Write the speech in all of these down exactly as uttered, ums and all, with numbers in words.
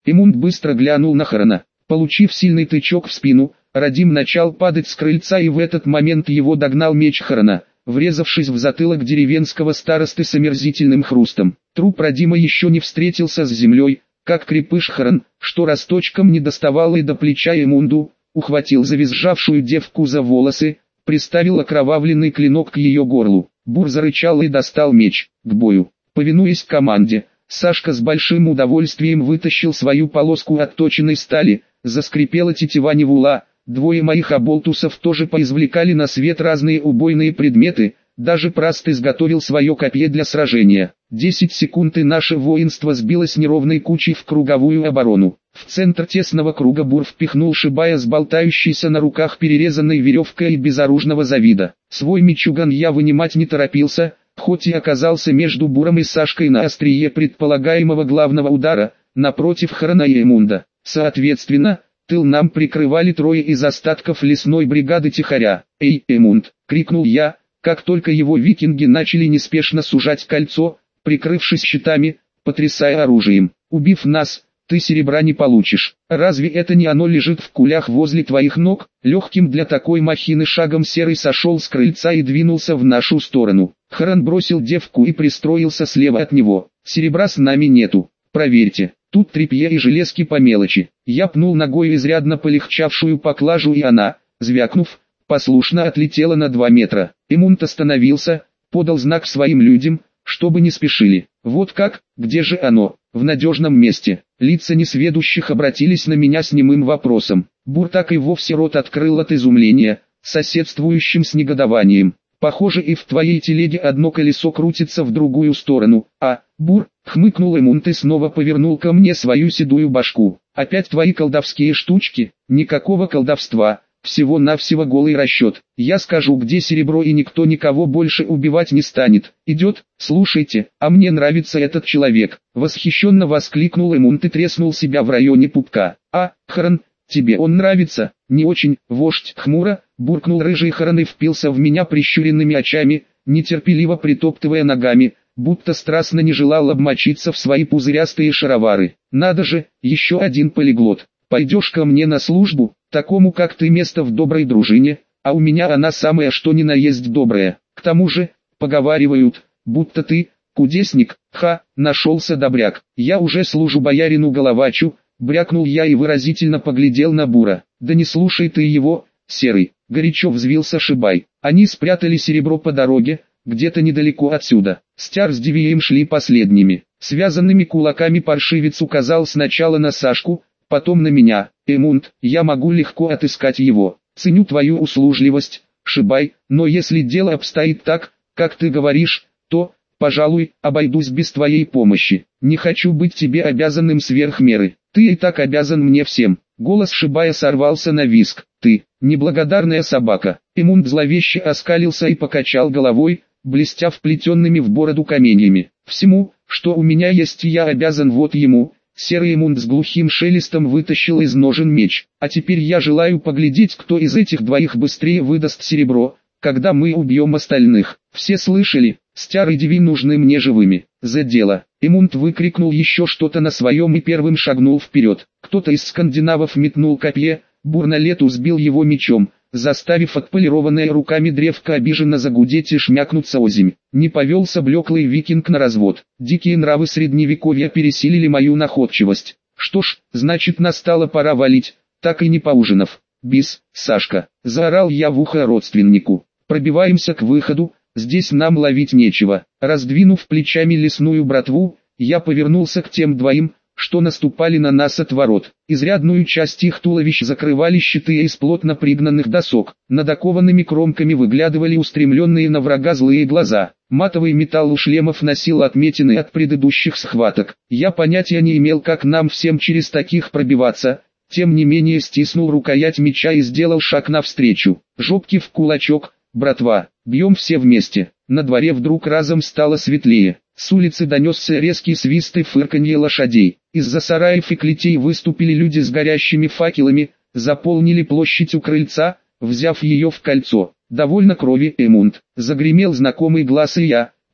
Эмунд быстро глянул на Харана. Получив сильный тычок в спину, Радим начал падать с крыльца, и в этот момент его догнал меч Харана, врезавшись в затылок деревенского старосты с омерзительным хрустом. Труп Радима еще не встретился с землей, как крепыш Харан, что росточком не доставало и до плеча Эмунду, ухватил завизжавшую девку за волосы, приставил окровавленный клинок к ее горлу. Бур зарычал и достал меч. К бою. Повинуясь команде, Сашка с большим удовольствием вытащил свою полоску отточенной стали, заскрипела тетива Невула. Двое моих оболтусов тоже поизвлекали на свет разные убойные предметы, даже Праст изготовил свое копье для сражения. Десять секунд и наше воинство сбилось неровной кучей в круговую оборону. В центр тесного круга Бур впихнул Шибая с болтающейся на руках перерезанной веревкой и безоружного Завида. Свой мечуган я вынимать не торопился, хоть и оказался между Буром и Сашкой на острие предполагаемого главного удара, напротив Харана и Эмунда. Соответственно, тыл нам прикрывали трое из остатков лесной бригады Тихаря. «Эй, Эмунд!» — крикнул я, как только его викинги начали неспешно сужать кольцо, прикрывшись щитами, потрясая оружием. «Убив нас, ты серебра не получишь. Разве это не оно лежит в кулях возле твоих ног?» Легким для такой махины шагом Серый сошел с крыльца и двинулся в нашу сторону. Харан бросил девку и пристроился слева от него. «Серебра с нами нету. Проверьте. Тут тряпье и железки по мелочи». Я пнул ногой изрядно полегчавшую поклажу, и она, звякнув, послушно отлетела на два метра. Эмунд остановился, подал знак своим людям, чтобы не спешили. «Вот как? Где же оно?» «В надежном месте». Лица несведущих обратились на меня с немым вопросом. Бур так и вовсе рот открыл от изумления, соседствующим с негодованием. «Похоже, и в твоей телеге одно колесо крутится в другую сторону, а...» «Бур», — хмыкнул Эмунд и снова повернул ко мне свою седую башку. «Опять твои колдовские штучки?» «Никакого колдовства, всего-навсего голый расчет. Я скажу, где серебро, и никто никого больше убивать не станет. Идет? Слушайте, а мне нравится этот человек!» Восхищенно воскликнул Эмунд и треснул себя в районе пупка. «А, Харан, тебе он нравится?» «Не очень, вождь», — хмуро буркнул рыжий Харан и впился в меня прищуренными очами, нетерпеливо притоптывая ногами, будто страстно не желал обмочиться в свои пузырястые шаровары. «Надо же, еще один полиглот. Пойдешь ко мне на службу? Такому как ты место в доброй дружине, а у меня она самая что ни на есть добрая. К тому же, поговаривают, будто ты, кудесник». «Ха, нашелся добряк. Я уже служу боярину Головачу», — брякнул я и выразительно поглядел на Бура. «Да не слушай ты его, Серый», — горячо взвился Шибай. Они спрятали серебро по дороге, где-то недалеко отсюда. Стяр с Дивием шли последними. Связанными кулаками паршивец указал сначала на Сашку, потом на меня. «Эмунд, я могу легко отыскать его. Ценю твою услужливость, Шибай, но если дело обстоит так, как ты говоришь, то, пожалуй, обойдусь без твоей помощи. Не хочу быть тебе обязанным сверх меры. Ты и так обязан мне всем». Голос Шибая сорвался на визг. «Ты, неблагодарная собака». Эмунд зловеще оскалился и покачал головой, блестя вплетенными в бороду каменьями. «Всему, что у меня есть, я обязан вот ему». Серый Эмунд с глухим шелестом вытащил из ножен меч. «А теперь я желаю поглядеть, кто из этих двоих быстрее выдаст серебро, когда мы убьем остальных». Все слышали? Стяр и Диви нужны мне живыми. За дело. Эмунд выкрикнул еще что-то на своем и первым шагнул вперед. Кто-то из скандинавов метнул копье, Бур на лету сбил его мечом, заставив отполированное руками древко обиженно загудеть и шмякнуться озимь. Не повелся блеклый викинг на развод. Дикие нравы средневековья пересилили мою находчивость. Что ж, значит, настала пора валить, так и не поужинав. «Бис, Сашка!» — заорал я в ухо родственнику. «Пробиваемся к выходу, здесь нам ловить нечего». Раздвинув плечами лесную братву, я повернулся к тем двоим, что наступали на нас от ворот. Изрядную часть их туловищ закрывали щиты из плотно пригнанных досок. Над окованными кромками выглядывали устремленные на врага злые глаза. Матовый металл у шлемов носил отметины от предыдущих схваток. Я понятия не имел, как нам всем через таких пробиваться. Тем не менее стиснул рукоять меча и сделал шаг навстречу. Жопки в кулачок, братва, бьем все вместе. На дворе вдруг разом стало светлее. С улицы донесся резкий свист и фырканье лошадей. Из-за сараев и клетей выступили люди с горящими факелами, заполнили площадь у крыльца, взяв ее в кольцо. «Довольно крови, Эмунд», — загремел знакомый глаз, и я,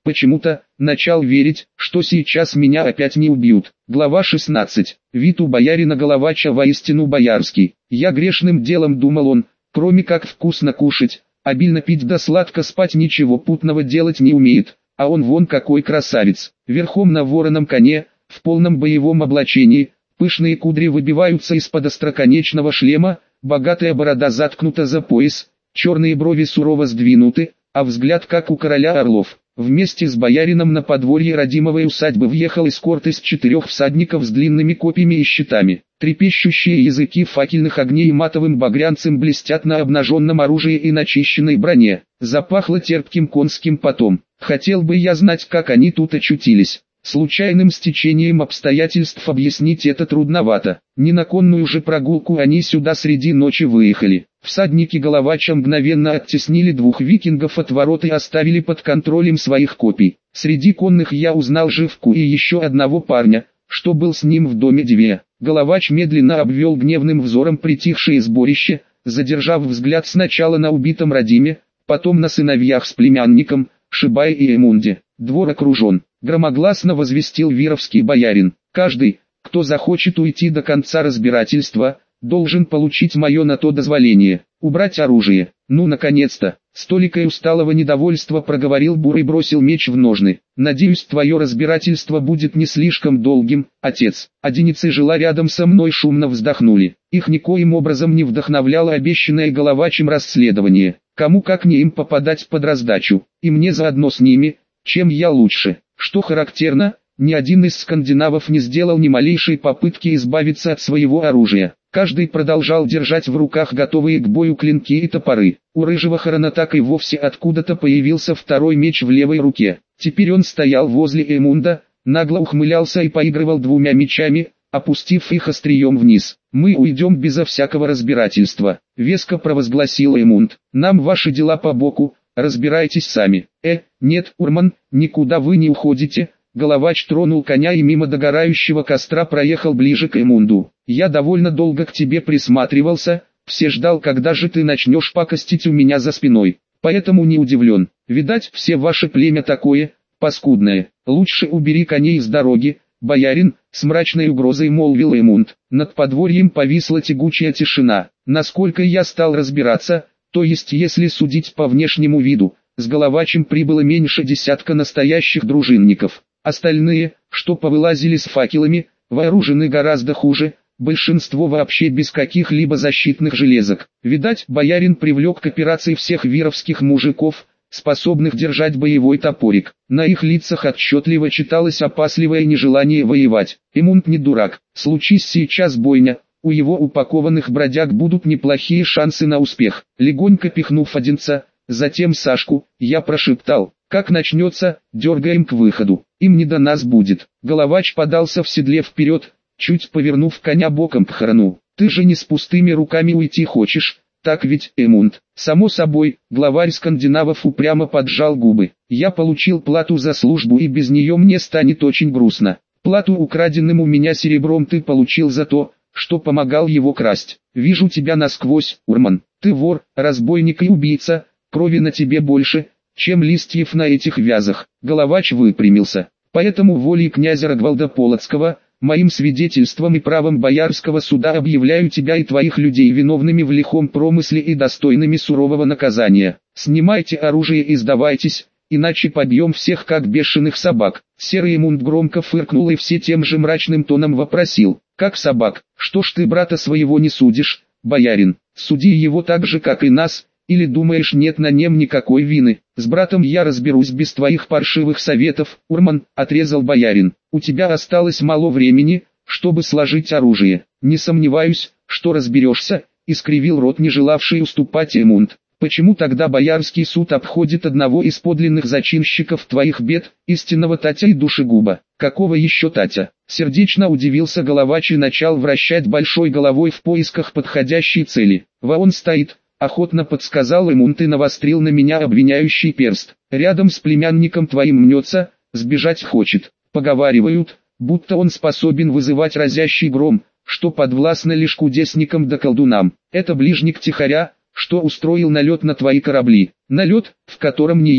Почему-то, начал верить, что сейчас меня опять не убьют. Глава шестнадцать. Вид у боярина Головача воистину боярский. Я грешным делом думал он, кроме как вкусно кушать, обильно пить да сладко спать ничего путного делать не умеет. А он вон какой красавец, верхом на вороном коне, в полном боевом облачении, пышные кудри выбиваются из-под остроконечного шлема, богатая борода заткнута за пояс, черные брови сурово сдвинуты, а взгляд как у короля орлов. Вместе с боярином на подворье родимовой усадьбы въехал эскорт из четырех всадников с длинными копьями и щитами. Трепещущие языки факельных огней матовым багрянцем блестят на обнаженном оружии и начищенной броне. Запахло терпким конским потом. Хотел бы я знать, как они тут очутились. Случайным стечением обстоятельств объяснить это трудновато. Не на конную же прогулку они сюда среди ночи выехали. Всадники Головача мгновенно оттеснили двух викингов от ворот и оставили под контролем своих копий. Среди конных я узнал Живку и еще одного парня, что был с ним в доме Две. Головач медленно обвел гневным взором притихшее сборище, задержав взгляд сначала на убитом Радиме, потом на сыновьях с племянником, Шибае и Эмунде. Двор окружен, громогласно возвестил вировский боярин. Каждый, кто захочет уйти до конца разбирательства, должен получить мое на то дозволение. Убрать оружие. Ну наконец-то. С толикой усталого недовольства проговорил Бур и бросил меч в ножны. Надеюсь, твое разбирательство будет не слишком долгим, отец. Одиницы жила рядом со мной шумно вздохнули. Их никоим образом не вдохновляло обещанное Головачем расследование. Кому как не им попадать под раздачу. И мне заодно с ними, чем я лучше. Что характерно, ни один из скандинавов не сделал ни малейшей попытки избавиться от своего оружия. Каждый продолжал держать в руках готовые к бою клинки и топоры. У рыжего Харана так и вовсе откуда-то появился второй меч в левой руке. Теперь он стоял возле Эмунда, нагло ухмылялся и поигрывал двумя мечами, опустив их острием вниз. «Мы уйдем безо всякого разбирательства», — веско провозгласил Эмунд. «Нам ваши дела по боку, разбирайтесь сами». «Э, нет, Урман, никуда вы не уходите». Головач тронул коня и мимо догорающего костра проехал ближе к Эмунду. «Я довольно долго к тебе присматривался, все ждал, когда же ты начнешь пакостить у меня за спиной. Поэтому не удивлен. Видать, все ваше племя такое, паскудное. Лучше убери коней с дороги, боярин», — с мрачной угрозой молвил Эмунд. Над подворьем повисла тягучая тишина. Насколько я стал разбираться, то есть если судить по внешнему виду, с Головачем прибыло меньше десятка настоящих дружинников. Остальные, что повылазили с факелами, вооружены гораздо хуже, большинство вообще без каких-либо защитных железок. Видать, боярин привлек к операции всех вировских мужиков, способных держать боевой топорик. На их лицах отчетливо читалось опасливое нежелание воевать. Эмунд не дурак, случись сейчас бойня, у его упакованных бродяг будут неплохие шансы на успех. Легонько пихнув Одинца, затем Сашку, я прошептал: «Как начнется, дергаем к выходу, им не до нас будет». Головач подался в седле вперед, чуть повернув коня боком к Харану. «Ты же не с пустыми руками уйти хочешь, так ведь, Эмунд?» «Само собой», главарь скандинавов упрямо поджал губы. «Я получил плату за службу и без нее мне станет очень грустно. Плату украденным у меня серебром ты получил за то, что помогал его красть. Вижу тебя насквозь, Урман. Ты вор, разбойник и убийца, крови на тебе больше, чем листьев на этих вязах». Головач выпрямился. «Поэтому волей князя Рогволда Полоцкого, моим свидетельством и правом боярского суда объявляю тебя и твоих людей виновными в лихом промысле и достойными сурового наказания. Снимайте оружие и сдавайтесь, иначе побьем всех как бешеных собак». Серый Эмунд громко фыркнул и все тем же мрачным тоном вопросил: «Как собак? Что ж ты брата своего не судишь, боярин? Суди его так же, как и нас. Или думаешь, нет на нем никакой вины?» «С братом я разберусь без твоих паршивых советов, Урман», — отрезал боярин. «У тебя осталось мало времени, чтобы сложить оружие». «Не сомневаюсь, что разберешься», — искривил рот не желавший уступать Эмунд. «Почему тогда боярский суд обходит одного из подлинных зачинщиков твоих бед, истинного Татя и душегуба?» «Какого еще Татя?» Сердечно удивился Головач и начал вращать большой головой в поисках подходящей цели. «Вон стоит», — охотно подсказал Эмунд и навострил на меня обвиняющий перст. «Рядом с племянником твоим мнется, сбежать хочет. Поговаривают, будто он способен вызывать разящий гром, что подвластно лишь кудесникам да колдунам. Это ближник Тихаря, что устроил налет на твои корабли. Налет, в котором ни я,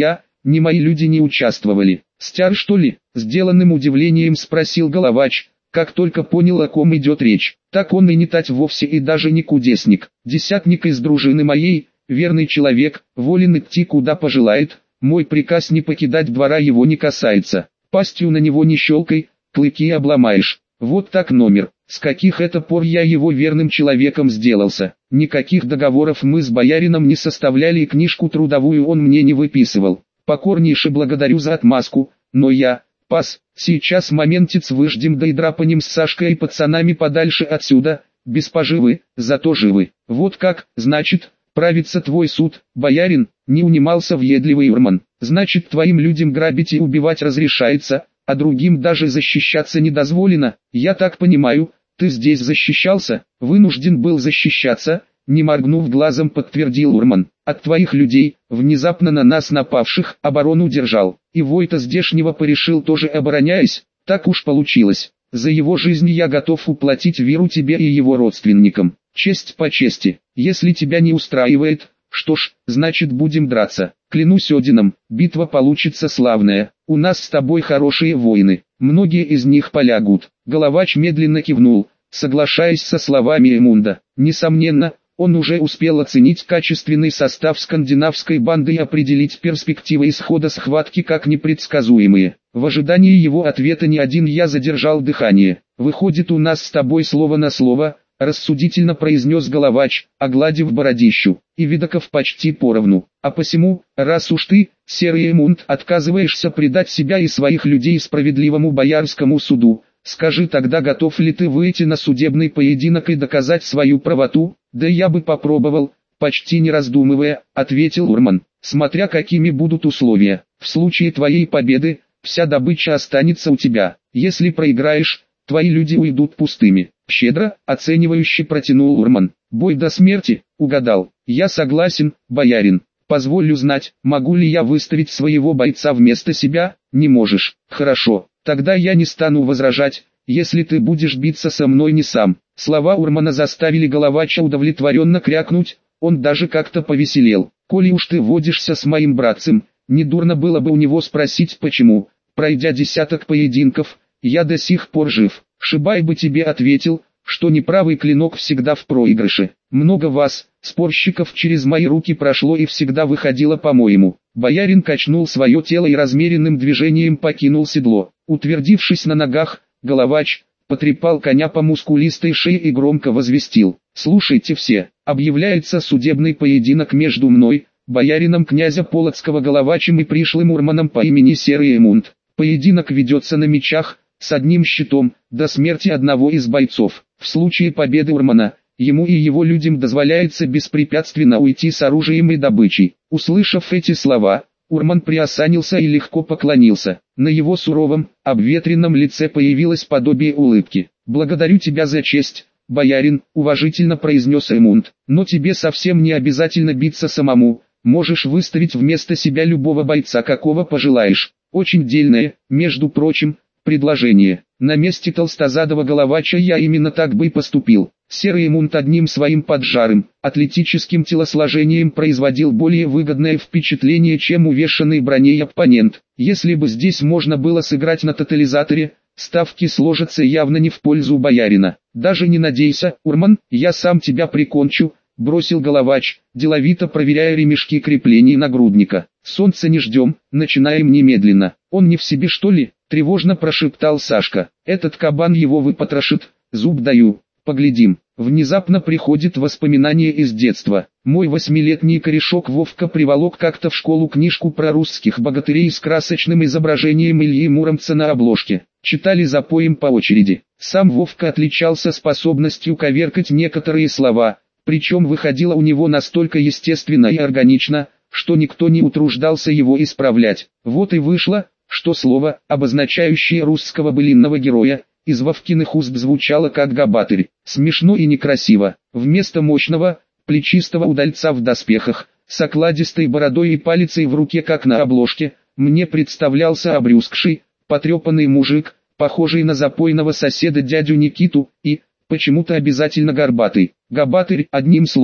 ни мои люди не участвовали. Стяр что ли? Сделанным удивлением спросил Головач, как только понял, о ком идет речь. Так он и не тать вовсе и даже не кудесник. Десятник из дружины моей, верный человек, волен идти куда пожелает, мой приказ не покидать двора его не касается. Пастью на него не щелкай, клыки обломаешь. Вот так номер. С каких это пор я его верным человеком сделался? Никаких договоров мы с боярином не составляли и книжку трудовую он мне не выписывал. Покорнейше благодарю за отмазку, но я, пас, сейчас моментец выждем да и драпанем с Сашкой и пацанами подальше отсюда, без поживы, зато живы. Вот как, значит, правится твой суд, боярин, не унимался въедливый Урман. Значит, твоим людям грабить и убивать разрешается, а другим даже защищаться не дозволено. Я так понимаю, ты здесь защищался, вынужден был защищаться, не моргнув глазом подтвердил Урман. От твоих людей, внезапно на нас напавших, оборону держал. И Войта здешнего порешил тоже обороняясь, так уж получилось. За его жизнь я готов уплатить виру тебе и его родственникам. Честь по чести. Если тебя не устраивает, что ж, значит будем драться. Клянусь Одином, битва получится славная. У нас с тобой хорошие воины. Многие из них полягут. Головач медленно кивнул, соглашаясь со словами Эмунда. Несомненно, он уже успел оценить качественный состав скандинавской банды и определить перспективы исхода схватки как непредсказуемые. В ожидании его ответа ни один я задержал дыхание. «Выходит, у нас с тобой слово на слово», — рассудительно произнес Головач, огладив бородищу, — «и видоков почти поровну. А посему, раз уж ты, серый Эмунд, отказываешься предать себя и своих людей справедливому боярскому суду, скажи тогда, готов ли ты выйти на судебный поединок и доказать свою правоту?» «Да я бы попробовал», — почти не раздумывая, ответил Урман, — «смотря какими будут условия. В случае твоей победы, вся добыча останется у тебя. Если проиграешь, твои люди уйдут пустыми». «Щедро», — оценивающе протянул Урман. «Бой до смерти», — угадал. «Я согласен, боярин. Позволю знать, могу ли я выставить своего бойца вместо себя?» «Не можешь». «Хорошо, тогда я не стану возражать, если ты будешь биться со мной не сам». Слова Урмана заставили Головача удовлетворенно крякнуть, он даже как-то повеселел. «Коли уж ты водишься с моим братцем, недурно было бы у него спросить почему, пройдя десяток поединков, я до сих пор жив. Шибай бы тебе ответил, что неправый клинок всегда в проигрыше. Много вас, спорщиков, через мои руки прошло и всегда выходило по-моему». Боярин качнул свое тело и размеренным движением покинул седло. Утвердившись на ногах, Головач потрепал коня по мускулистой шее и громко возвестил: «Слушайте все, объявляется судебный поединок между мной, боярином князя Полоцкого Головачем и пришлым Урманом по имени Серый Эмунд. Поединок ведется на мечах, с одним щитом, до смерти одного из бойцов. В случае победы Урмана, ему и его людям дозволяется беспрепятственно уйти с оружием и добычей». Услышав эти слова, Урман приосанился и легко поклонился. На его суровом, обветренном лице появилось подобие улыбки. «Благодарю тебя за честь, боярин», — уважительно произнес Эмунд. «Но тебе совсем не обязательно биться самому, можешь выставить вместо себя любого бойца, какого пожелаешь. Очень дельное, между прочим, предложение. На месте толстозадого Головача я именно так бы и поступил». Серый Эмунд одним своим поджарым, атлетическим телосложением производил более выгодное впечатление, чем увешанный броней оппонент. Если бы здесь можно было сыграть на тотализаторе, ставки сложатся явно не в пользу боярина. «Даже не надейся, Урман, я сам тебя прикончу», — бросил Головач, деловито проверяя ремешки креплений нагрудника. «Солнца не ждем, начинаем немедленно». «Он не в себе, что ли?» — тревожно прошептал Сашка. «Этот кабан его выпотрошит, зуб даю. Поглядим». Внезапно приходит воспоминание из детства. Мой восьмилетний корешок Вовка приволок как-то в школу книжку про русских богатырей с красочным изображением Ильи Муромца на обложке. Читали запоем по очереди. Сам Вовка отличался способностью коверкать некоторые слова, причем выходило у него настолько естественно и органично, что никто не утруждался его исправлять. Вот и вышло, что слово, обозначающее русского былинного героя, из Вовкиных уст звучало как габатырь. Смешно и некрасиво. Вместо мощного, плечистого удальца в доспехах, с окладистой бородой и палицей в руке, как на обложке, мне представлялся обрюзгший, потрепанный мужик, похожий на запойного соседа дядю Никиту, и, почему-то обязательно горбатый. Габатырь, одним словом.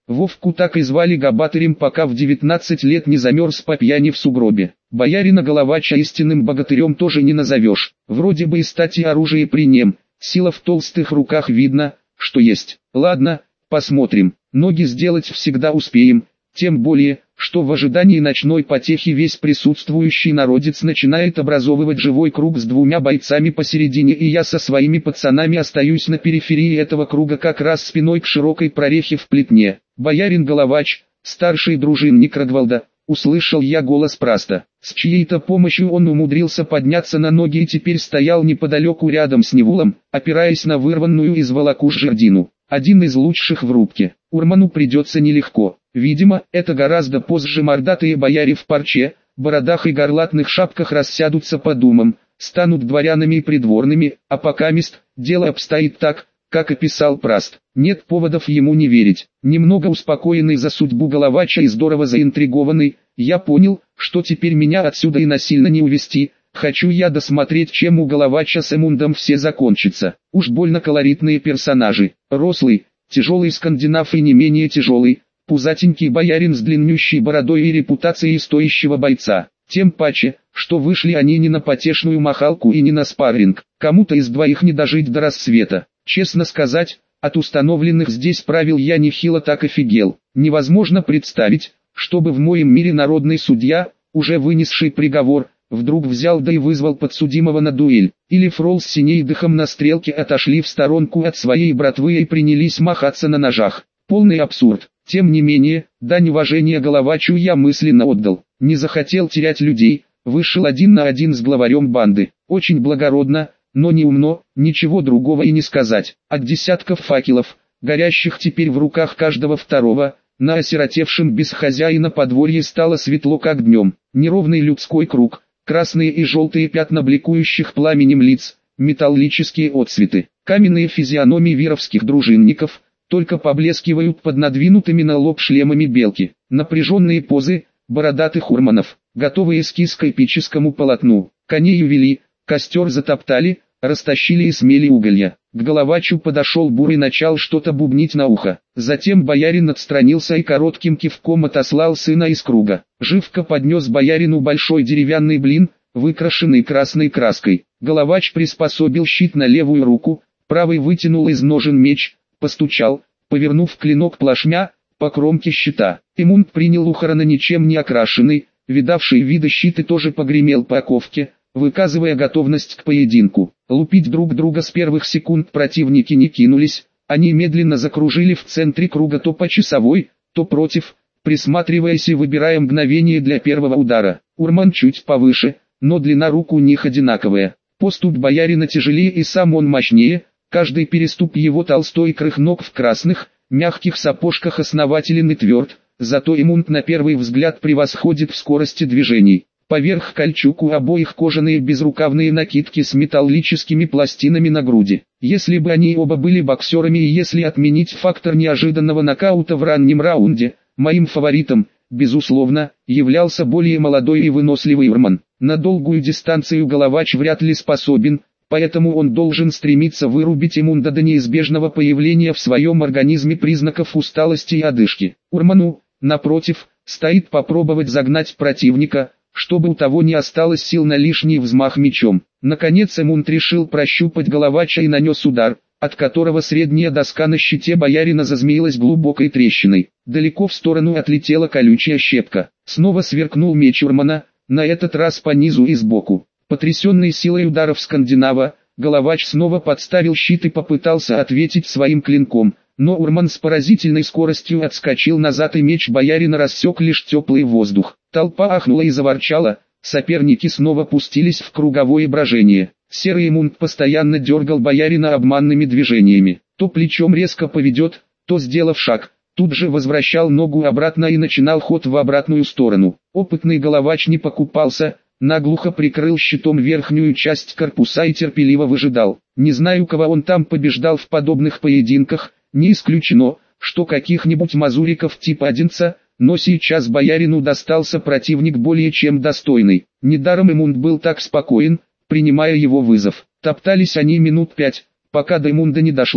Вовку так и звали Габатырем, пока в девятнадцать лет не замерз по пьяни в сугробе. Боярина Головача истинным богатырем тоже не назовешь. Вроде бы и стати оружие при нем, сила в толстых руках, видно, что есть. Ладно, посмотрим. Ноги сделать всегда успеем, тем более, что в ожидании ночной потехи весь присутствующий народец начинает образовывать живой круг с двумя бойцами посередине, и я со своими пацанами остаюсь на периферии этого круга, как раз спиной к широкой прорехе в плетне. Боярин Головач, старший дружинник Рогволда, услышал я голос Праста. С чьей-то помощью он умудрился подняться на ноги и теперь стоял неподалеку рядом с Невулом, опираясь на вырванную из волокуш жердину. Один из лучших в рубке. Урману придется нелегко. Видимо, это гораздо позже мордатые бояре в парче, бородах и горлатных шапках рассядутся по думам, станут дворянами и придворными, а покамест, дело обстоит так, как описал Праст. Нет поводов ему не верить. Немного успокоенный за судьбу Головача и здорово заинтригованный, я понял, что теперь меня отсюда и насильно не увести. Хочу я досмотреть, чем у Головача с Эмундом все закончится. Уж больно колоритные персонажи. Рослый, тяжелый скандинав и не менее тяжелый, пузатенький боярин с длиннющей бородой и репутацией стоящего бойца. Тем паче, что вышли они не на потешную махалку и не на спарринг. Кому-то из двоих не дожить до рассвета. Честно сказать, от установленных здесь правил я нехило так офигел. Невозможно представить, чтобы в моем мире народный судья, уже вынесший приговор, вдруг взял да и вызвал подсудимого на дуэль. Или фрол с Синейдыхом на стрелке отошли в сторонку от своей братвы и принялись махаться на ножах. Полный абсурд. Тем не менее, дань уважения Головачу я мысленно отдал. Не захотел терять людей, вышел один на один с главарем банды. Очень благородно, но не умно, ничего другого и не сказать. От десятков факелов, горящих теперь в руках каждого второго, на осиротевшем без хозяина подворье стало светло как днем. Неровный людской круг, красные и желтые пятна бликующих пламенем лиц, металлические отцветы, каменные физиономии вировских дружинников, только поблескивают под надвинутыми на лоб шлемами белки. Напряженные позы бородатых урманов, готовые эскиз к эпическому полотну. Коней увели, костер затоптали, растащили и смели уголья. К Головачу подошел Бур и начал что-то бубнить на ухо. Затем боярин отстранился и коротким кивком отослал сына из круга. Живко поднес боярину большой деревянный блин, выкрашенный красной краской. Головач приспособил щит на левую руку, правый вытянул из ножен меч, постучал, повернув клинок плашмя, по кромке щита. Эмунд принял у Харана ничем не окрашенный, видавший виды щит и тоже погремел по оковке, выказывая готовность к поединку. Лупить друг друга с первых секунд противники не кинулись, они медленно закружили в центре круга то по часовой, то против, присматриваясь и выбирая мгновение для первого удара. Урман чуть повыше, но длина рук у них одинаковая. Поступь боярина тяжелее и сам он мощнее, каждый переступ его толстой ног в красных, мягких сапожках основателен и тверд, зато Эмунд на первый взгляд превосходит в скорости движений. Поверх кольчуг у обоих кожаные безрукавные накидки с металлическими пластинами на груди. Если бы они оба были боксерами и если отменить фактор неожиданного нокаута в раннем раунде, моим фаворитом, безусловно, являлся более молодой и выносливый Урман. На долгую дистанцию Головач вряд ли способен, поэтому он должен стремиться вырубить Эмунда до неизбежного появления в своем организме признаков усталости и одышки. Урману, напротив, стоит попробовать загнать противника, чтобы у того не осталось сил на лишний взмах мечом. Наконец Эмунд решил прощупать Головача и нанес удар, от которого средняя доска на щите боярина зазмеилась глубокой трещиной. Далеко в сторону отлетела колючая щепка. Снова сверкнул меч Урмана, на этот раз по низу и сбоку. Потрясенный силой ударов скандинава, Головач снова подставил щит и попытался ответить своим клинком, но Урман с поразительной скоростью отскочил назад и меч боярина рассек лишь теплый воздух. Толпа ахнула и заворчала, соперники снова пустились в круговое брожение. Серый Эмунд постоянно дергал боярина обманными движениями, то плечом резко поведет, то сделав шаг, тут же возвращал ногу обратно и начинал ход в обратную сторону. Опытный Головач не покупался, наглухо прикрыл щитом верхнюю часть корпуса и терпеливо выжидал. Не знаю, кого он там побеждал в подобных поединках, не исключено, что каких-нибудь мазуриков типа Одинца, но сейчас боярину достался противник более чем достойный. Недаром Эмунд был так спокоен, принимая его вызов. Топтались они минут пять, пока до Эмунда не дошло,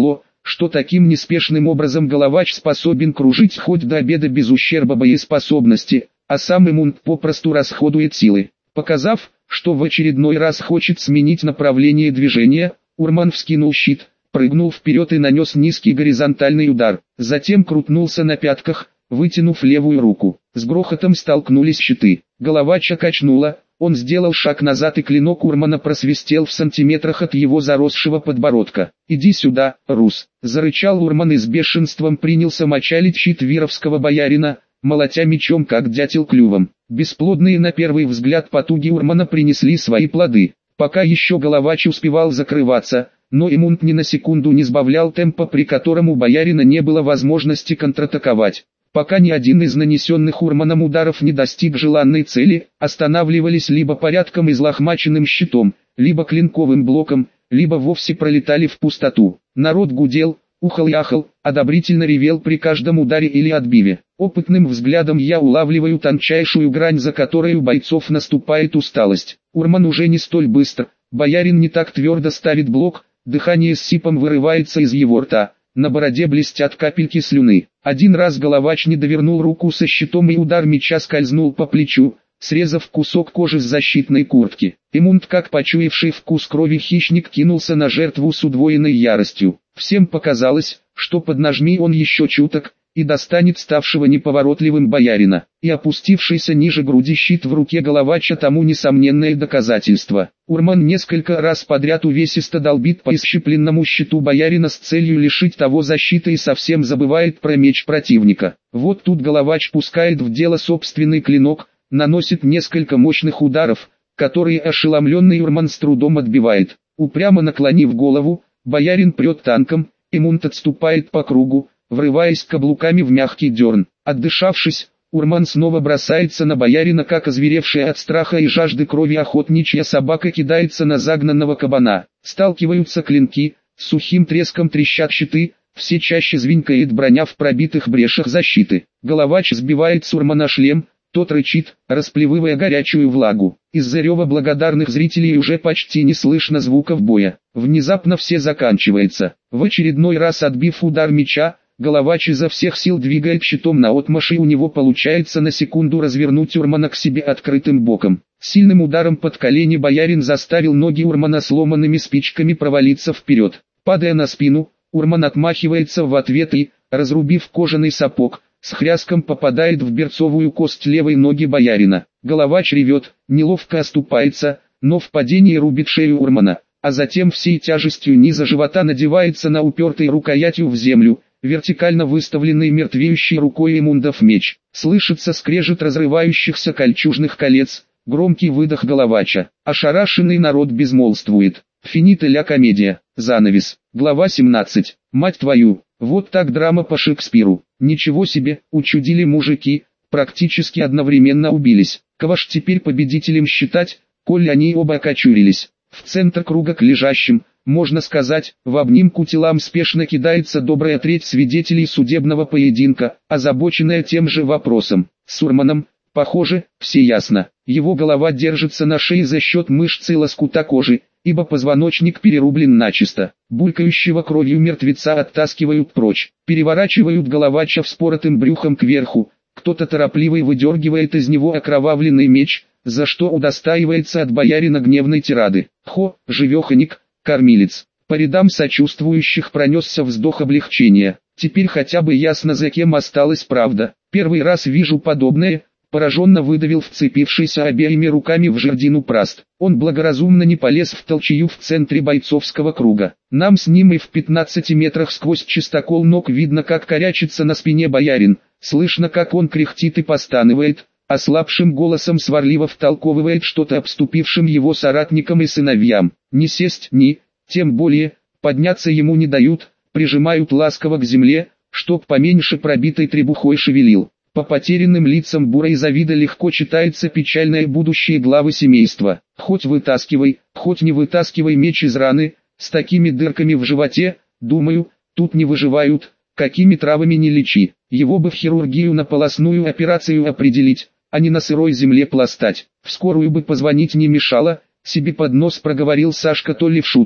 что таким неспешным образом Головач способен кружить хоть до обеда без ущерба боеспособности, а сам Эмунд попросту расходует силы. Показав, что в очередной раз хочет сменить направление движения, Урман вскинул щит, прыгнул вперед и нанес низкий горизонтальный удар, затем крутнулся на пятках, вытянув левую руку. С грохотом столкнулись щиты. Головача качнуло, он сделал шаг назад и клинок Урмана просвистел в сантиметрах от его заросшего подбородка. «Иди сюда, Рус!» — зарычал Урман и с бешенством принялся мочалить щит вировского боярина, молотя мечом как дятел клювом. Бесплодные на первый взгляд потуги Урмана принесли свои плоды. Пока еще Головач успевал закрываться, но Эмунд ни на секунду не сбавлял темпа, при котором у боярина не было возможности контратаковать. Пока ни один из нанесенных Урманом ударов не достиг желанной цели, останавливались либо порядком излохмаченным щитом, либо клинковым блоком, либо вовсе пролетали в пустоту. Народ гудел, ухал и ахал, одобрительно ревел при каждом ударе или отбиве. Опытным взглядом я улавливаю тончайшую грань, за которой у бойцов наступает усталость. Урман уже не столь быстр, боярин не так твердо ставит блок, дыхание с сипом вырывается из его рта. На бороде блестят капельки слюны. Один раз Головач не довернул руку со щитом, и удар меча скользнул по плечу, срезав кусок кожи с защитной куртки. Эмунд, как почуявший вкус крови хищник, кинулся на жертву с удвоенной яростью. Всем показалось, что поднажми он еще чуток, и достанет ставшего неповоротливым боярина. И опустившийся ниже груди щит в руке Головача тому несомненное доказательство. Урман несколько раз подряд увесисто долбит по исщепленному щиту боярина с целью лишить того защиты и совсем забывает про меч противника. Вот тут Головач пускает в дело собственный клинок, наносит несколько мощных ударов, которые ошеломленный Урман с трудом отбивает. Упрямо наклонив голову, боярин прет танком, Эмунд отступает по кругу, врываясь каблуками в мягкий дерн. Отдышавшись, Урман снова бросается на боярина, как озверевшая от страха и жажды крови охотничья собака кидается на загнанного кабана. Сталкиваются клинки, с сухим треском трещат щиты, все чаще звенькает броня в пробитых брешах защиты. Головач сбивает с Урмана шлем, тот рычит, расплевывая горячую влагу. Из-за рева благодарных зрителей уже почти не слышно звуков боя. Внезапно все заканчивается. В очередной раз отбив удар меча, Головач изо всех сил двигает щитом наотмашь, и у него получается на секунду развернуть Урмана к себе открытым боком. Сильным ударом под колени боярин заставил ноги Урмана сломанными спичками провалиться вперед. Падая на спину, Урман отмахивается в ответ и, разрубив кожаный сапог, с хряском попадает в берцовую кость левой ноги боярина. Головач ревет, неловко оступается, но в падении рубит шею Урмана, а затем всей тяжестью низа живота надевается на упертый рукоятью в землю, вертикально выставленный мертвеющей рукой Эмундов меч. Слышится скрежет разрывающихся кольчужных колец, громкий выдох Головача. Ошарашенный народ безмолвствует. Финита ля комедия. Занавес. Глава семнадцать. Мать твою, вот так драма по Шекспиру. Ничего себе, учудили мужики, практически одновременно убились. Кого ж теперь победителем считать, коль они оба окочурились? В центр круга к лежащим, можно сказать, в обнимку телам спешно кидается добрая треть свидетелей судебного поединка, озабоченная тем же вопросом. С Урманом, похоже, все ясно. Его голова держится на шее за счет мышц и лоскута кожи, ибо позвоночник перерублен начисто. Булькающего кровью мертвеца оттаскивают прочь, переворачивают Головача вспоротым брюхом кверху, кто-то торопливо выдергивает из него окровавленный меч, за что удостаивается от боярина гневной тирады. Хо, живеханик, кормилец. По рядам сочувствующих пронесся вздох облегчения. Теперь хотя бы ясно, за кем осталась правда. Первый раз вижу подобное, пораженно выдавил вцепившийся обеими руками в жердину Праст. Он благоразумно не полез в толчею в центре бойцовского круга. Нам с ним и в пятнадцати метрах сквозь чистокол ног видно, как корячится на спине боярин, слышно, как он кряхтит и постанывает, ослабшим голосом сварливо втолковывает что-то обступившим его соратникам и сыновьям. Не сесть, ни, тем более, подняться ему не дают, прижимают ласково к земле, чтоб поменьше пробитой требухой шевелил. По потерянным лицам Бура и Завида легко читается печальное будущее главы семейства. Хоть вытаскивай, хоть не вытаскивай меч из раны, с такими дырками в животе, думаю, тут не выживают, какими травами не лечи. Его бы в хирургию на полостную операцию определить, а не на сырой земле пластать. В скорую бы позвонить не мешало, себе под нос проговорил Сашка то ли в шутку,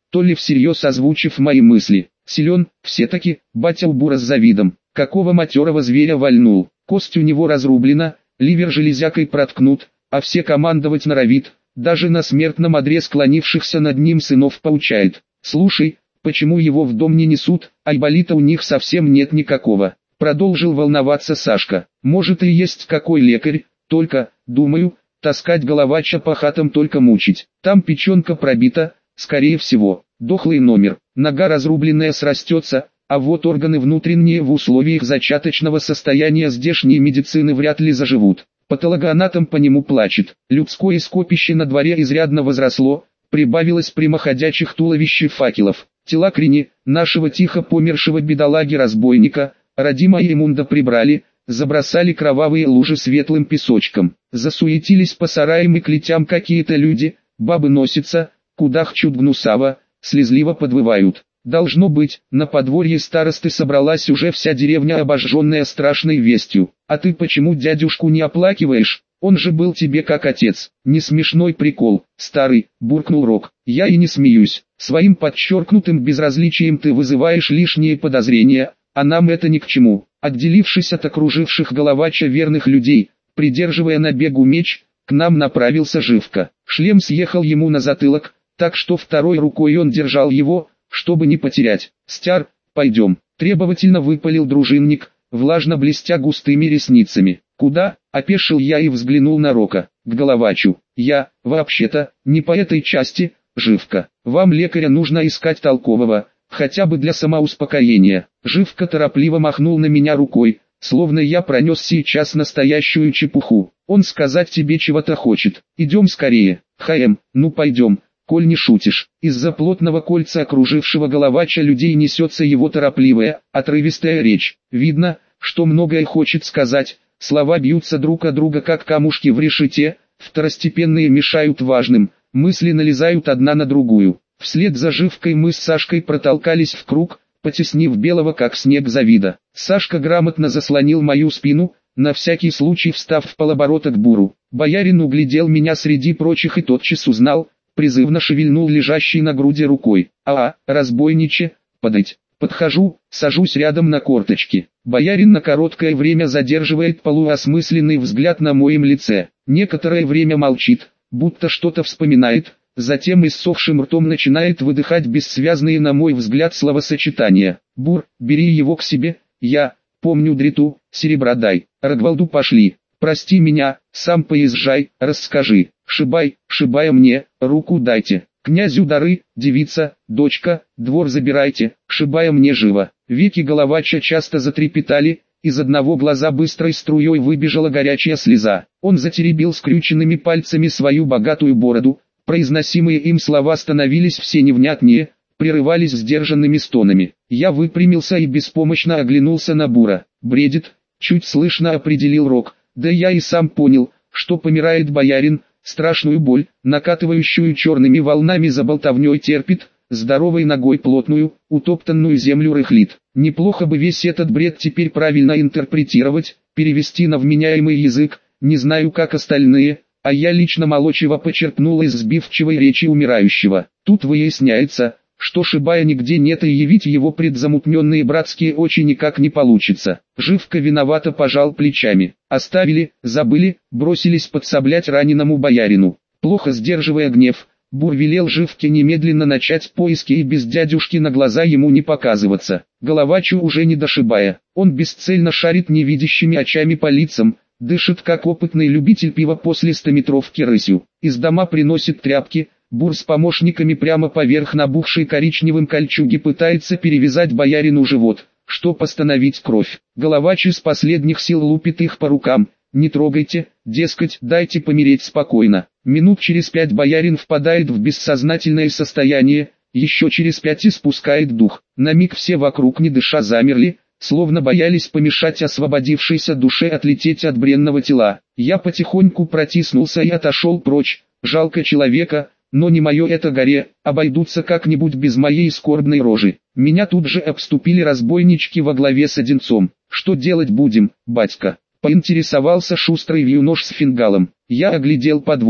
то ли всерьез озвучив мои мысли. Силен, все-таки, батя у Бура с завидом. Какого матерого зверя вальнул, кость у него разрублена, ливер железякой проткнут, а все командовать норовит, даже на смертном одре склонившихся над ним сынов поучает. Слушай, почему его в дом не несут, айболита у них совсем нет никакого. Продолжил волноваться Сашка. Может и есть какой лекарь, только, думаю, таскать Головача по хатам только мучить. Там печенка пробита, скорее всего, дохлый номер, нога разрубленная срастется, а вот органы внутренние в условиях зачаточного состояния здешней медицины вряд ли заживут. Патологоанатом по нему плачет. Людское скопище на дворе изрядно возросло, прибавилось прямоходячих туловищ и факелов. Тела Крини, нашего тихо помершего бедолаги-разбойника, Радима и Эмунда прибрали, забросали кровавые лужи светлым песочком. Засуетились по сараям и клетям какие-то люди, бабы носятся, кудахчут гнусаво, слезливо подвывают. Должно быть, на подворье старосты собралась уже вся деревня, обожженная страшной вестью. А ты почему дядюшку не оплакиваешь? Он же был тебе как отец. Не смешной прикол, старый, буркнул Рок. Я и не смеюсь. Своим подчеркнутым безразличием ты вызываешь лишние подозрения, а нам это ни к чему. Отделившись от окруживших Головача верных людей, придерживая на бегу меч, к нам направился Живка. Шлем съехал ему на затылок, так что второй рукой он держал его, чтобы не потерять. «Стяр, пойдем», — требовательно выпалил дружинник, влажно блестя густыми ресницами. «Куда?» — опешил я и взглянул на Рока. «К Головачу. Я, вообще-то, не по этой части, Живка. Вам лекаря нужно искать толкового, хотя бы для самоуспокоения». Живка торопливо махнул на меня рукой, словно я пронес сейчас настоящую чепуху. «Он сказать тебе чего-то хочет. Идем скорее». «Хаем, ну пойдем, коль не шутишь». Из-за плотного кольца окружившего Головача людей несется его торопливая, отрывистая речь. Видно, что многое хочет сказать, слова бьются друг о друга как камушки в решете, второстепенные мешают важным, мысли налезают одна на другую. Вслед за Живкой мы с Сашкой протолкались в круг, потеснив белого как снег завида. Сашка грамотно заслонил мою спину, на всякий случай встав в полоборота к Буру. Боярин углядел меня среди прочих и тотчас узнал, призывно шевельнул лежащей на груди рукой. «А, разбойниче, подать». Подхожу, сажусь рядом на корточки. Боярин на короткое время задерживает полуосмысленный взгляд на моем лице. Некоторое время молчит, будто что-то вспоминает, затем иссохшим ртом начинает выдыхать бессвязные на мой взгляд словосочетания. «Бур, бери его к себе, я, помню дриту, серебра дай, Рогволду пошли, прости меня, сам поезжай, расскажи, Шибай, Шибая мне, руку дайте». «Князю дары, девица, дочка, двор забирайте, Шибая мне живо». Веки Головача часто затрепетали, из одного глаза быстрой струей выбежала горячая слеза. Он затеребил скрюченными пальцами свою богатую бороду, произносимые им слова становились все невнятнее, прерывались сдержанными стонами. Я выпрямился и беспомощно оглянулся на Бура. «Бредит», чуть слышно определил Рок, да я и сам понял, что помирает боярин. Страшную боль, накатывающую черными волнами за болтовней терпит, здоровой ногой плотную, утоптанную землю рыхлит. Неплохо бы весь этот бред теперь правильно интерпретировать, перевести на вменяемый язык, не знаю как остальные, а я лично молчаливо почерпнул из сбивчивой речи умирающего. Тут выясняется, что Шибая нигде нет и явить его предзамутненные братские очи никак не получится. Живка виновато пожал плечами. Оставили, забыли, бросились подсоблять раненому боярину. Плохо сдерживая гнев, Бур велел Живке немедленно начать поиски и без дядюшки на глаза ему не показываться. Головачу уже не до Шибая. Он бесцельно шарит невидящими очами по лицам, дышит как опытный любитель пива после стометровки рысью. Из дома приносит тряпки. Бур с помощниками прямо поверх набухшей коричневым кольчуги пытается перевязать боярину живот, чтоб остановить кровь. Головач из последних сил лупит их по рукам. «Не трогайте, дескать, дайте помереть спокойно». Минут через пять боярин впадает в бессознательное состояние, еще через пять испускает дух. На миг все вокруг не дыша замерли, словно боялись помешать освободившейся душе отлететь от бренного тела. Я потихоньку протиснулся и отошел прочь. Жалко человека, но не мое это горе, обойдутся как-нибудь без моей скорбной рожи. Меня тут же обступили разбойнички во главе с Одинцом. «Что делать будем, батька?» — поинтересовался шустрый вьюнош с фингалом. Я оглядел подворье.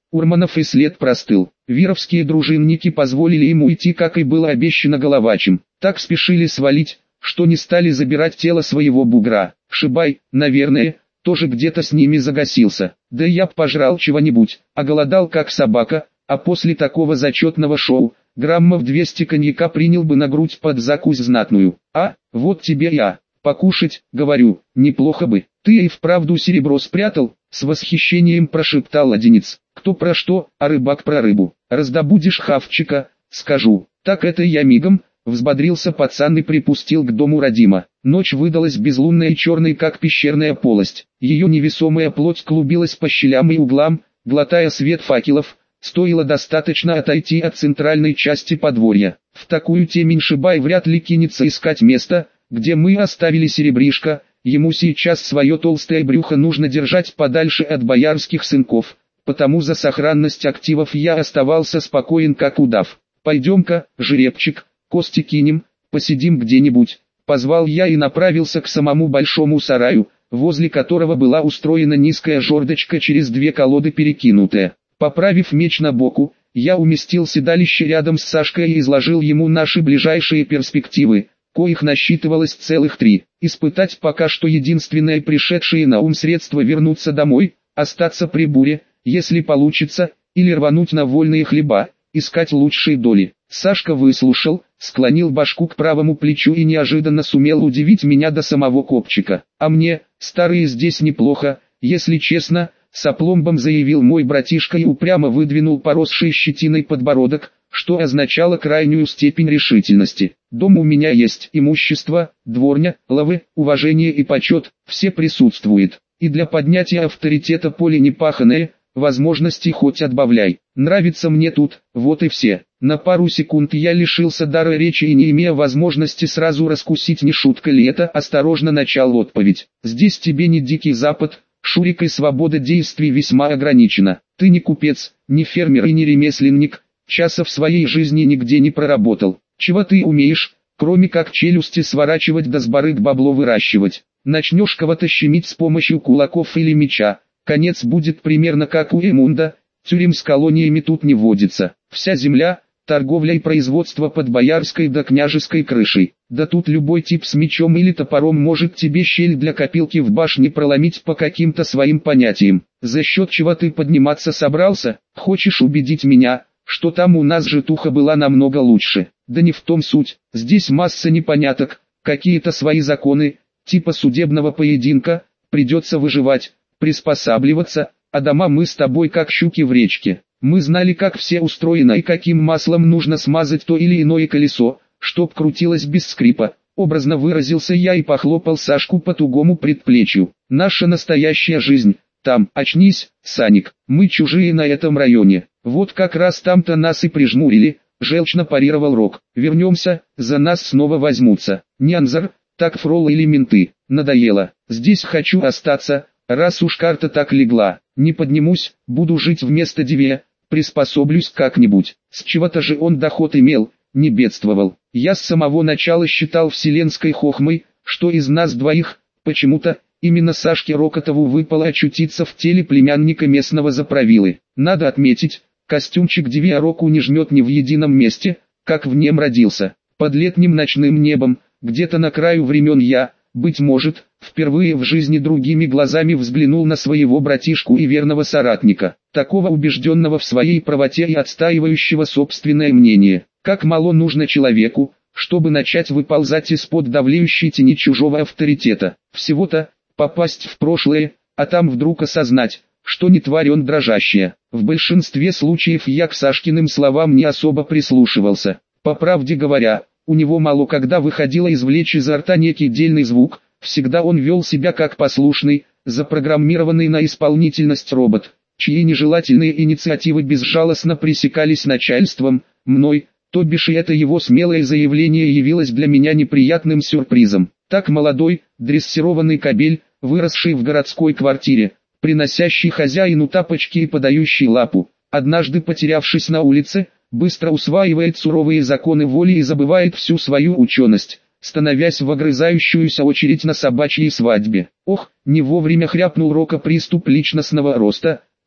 Урманов и след простыл. Вировские дружинники позволили ему идти, как и было обещано Головачем. Так спешили свалить, что не стали забирать тело своего бугра. Шибай, наверное, тоже где-то с ними загасился. Да я б пожрал чего-нибудь, оголодал как собака, а после такого зачетного шоу, граммов двести коньяка принял бы на грудь под закусь знатную. А, вот тебе я, покушать, говорю, неплохо бы. Ты и вправду серебро спрятал? С восхищением прошептал Ладенец. Кто про что, а рыбак про рыбу. Раздобудешь хавчика, скажу. Так это я мигом. Взбодрился пацан и припустил к дому Радима. Ночь выдалась безлунная и черной, как пещерная полость. Ее невесомая плоть клубилась по щелям и углам, глотая свет факелов. Стоило достаточно отойти от центральной части подворья. В такую темень Шибай вряд ли кинется искать место, где мы оставили серебришко. Ему сейчас свое толстое брюхо нужно держать подальше от боярских сынков, потому за сохранность активов я оставался спокоен как удав. «Пойдем-ка, жеребчик, кости кинем, посидим где-нибудь», — позвал я и направился к самому большому сараю, возле которого была устроена низкая жердочка через две колоды перекинутая. Поправив меч на боку, я уместил седалище рядом с Сашкой и изложил ему наши ближайшие перспективы, коих насчитывалось целых три. Испытать пока что единственное пришедшее на ум средство вернуться домой, остаться при буре, если получится, или рвануть на вольные хлеба, искать лучшие доли. Сашка выслушал, склонил башку к правому плечу и неожиданно сумел удивить меня до самого копчика. А мне, старые, здесь неплохо, если честно, с опломбом заявил мой братишка и упрямо выдвинул поросший щетиной подбородок, что означало крайнюю степень решительности. Дом у меня есть, имущество, дворня, лавы, уважение и почет, все присутствует. И для поднятия авторитета поле непаханное, возможностей хоть отбавляй. Нравится мне тут, вот и все. На пару секунд я лишился дара речи и, не имея возможности сразу раскусить, не шутка ли это, осторожно начал отповедь. Здесь тебе не дикий запад, Шурик, и свобода действий весьма ограничена. Ты не купец, не фермер и не ремесленник, часа в своей жизни нигде не проработал. Чего ты умеешь, кроме как челюсти сворачивать да с барыг бабло выращивать? Начнешь кого-то щемить с помощью кулаков или меча, конец будет примерно как у Эмунда. Тюрем с колониями тут не водится. Вся земля, торговля и производство под боярской да княжеской крышей. Да тут любой тип с мечом или топором может тебе щель для копилки в башне проломить по каким-то своим понятиям. За счет чего ты подниматься собрался? Хочешь убедить меня, что там у нас житуха была намного лучше? Да не в том суть. Здесь масса непоняток, какие-то свои законы, типа судебного поединка, придется выживать, приспосабливаться, а дома мы с тобой как щуки в речке. Мы знали, как все устроено и каким маслом нужно смазать то или иное колесо, чтоб крутилось без скрипа. Образно выразился я и похлопал Сашку по тугому предплечью. Наша настоящая жизнь, там, очнись, Саник, мы чужие на этом районе. Вот как раз там-то нас и прижмурили, желчно парировал Рок. Вернемся, за нас снова возьмутся. Нянзар, так фрол или менты, надоело. Здесь хочу остаться, раз уж карта так легла. Не поднимусь, буду жить вместо Деве, приспособлюсь как-нибудь. С чего-то же он доход имел, не бедствовал. Я с самого начала считал вселенской хохмой, что из нас двоих, почему-то, именно Сашке Рокотову выпало очутиться в теле племянника местного заправилы. Надо отметить, костюмчик Деве Року не жмет ни в едином месте, как в нем родился. Под летним ночным небом, где-то на краю времен я, быть может, впервые в жизни другими глазами взглянул на своего братишку и верного соратника, такого убежденного в своей правоте и отстаивающего собственное мнение. Как мало нужно человеку, чтобы начать выползать из-под давлеющей тени чужого авторитета. Всего-то, попасть в прошлое, а там вдруг осознать, что не тварь он дрожащая. В большинстве случаев я к Сашкиным словам не особо прислушивался. По правде говоря, у него мало когда выходило извлечь изо рта некий дельный звук, всегда он вел себя как послушный, запрограммированный на исполнительность робот, чьи нежелательные инициативы безжалостно пресекались начальством, мной, то бишь и это его смелое заявление явилось для меня неприятным сюрпризом. Так молодой, дрессированный кобель, выросший в городской квартире, приносящий хозяину тапочки и подающий лапу, однажды потерявшись на улице, быстро усваивает суровые законы воли и забывает всю свою ученость, становясь в огрызающуюся очередь на собачьей свадьбе. Ох, не вовремя хряпнул Рока приступ личностного роста,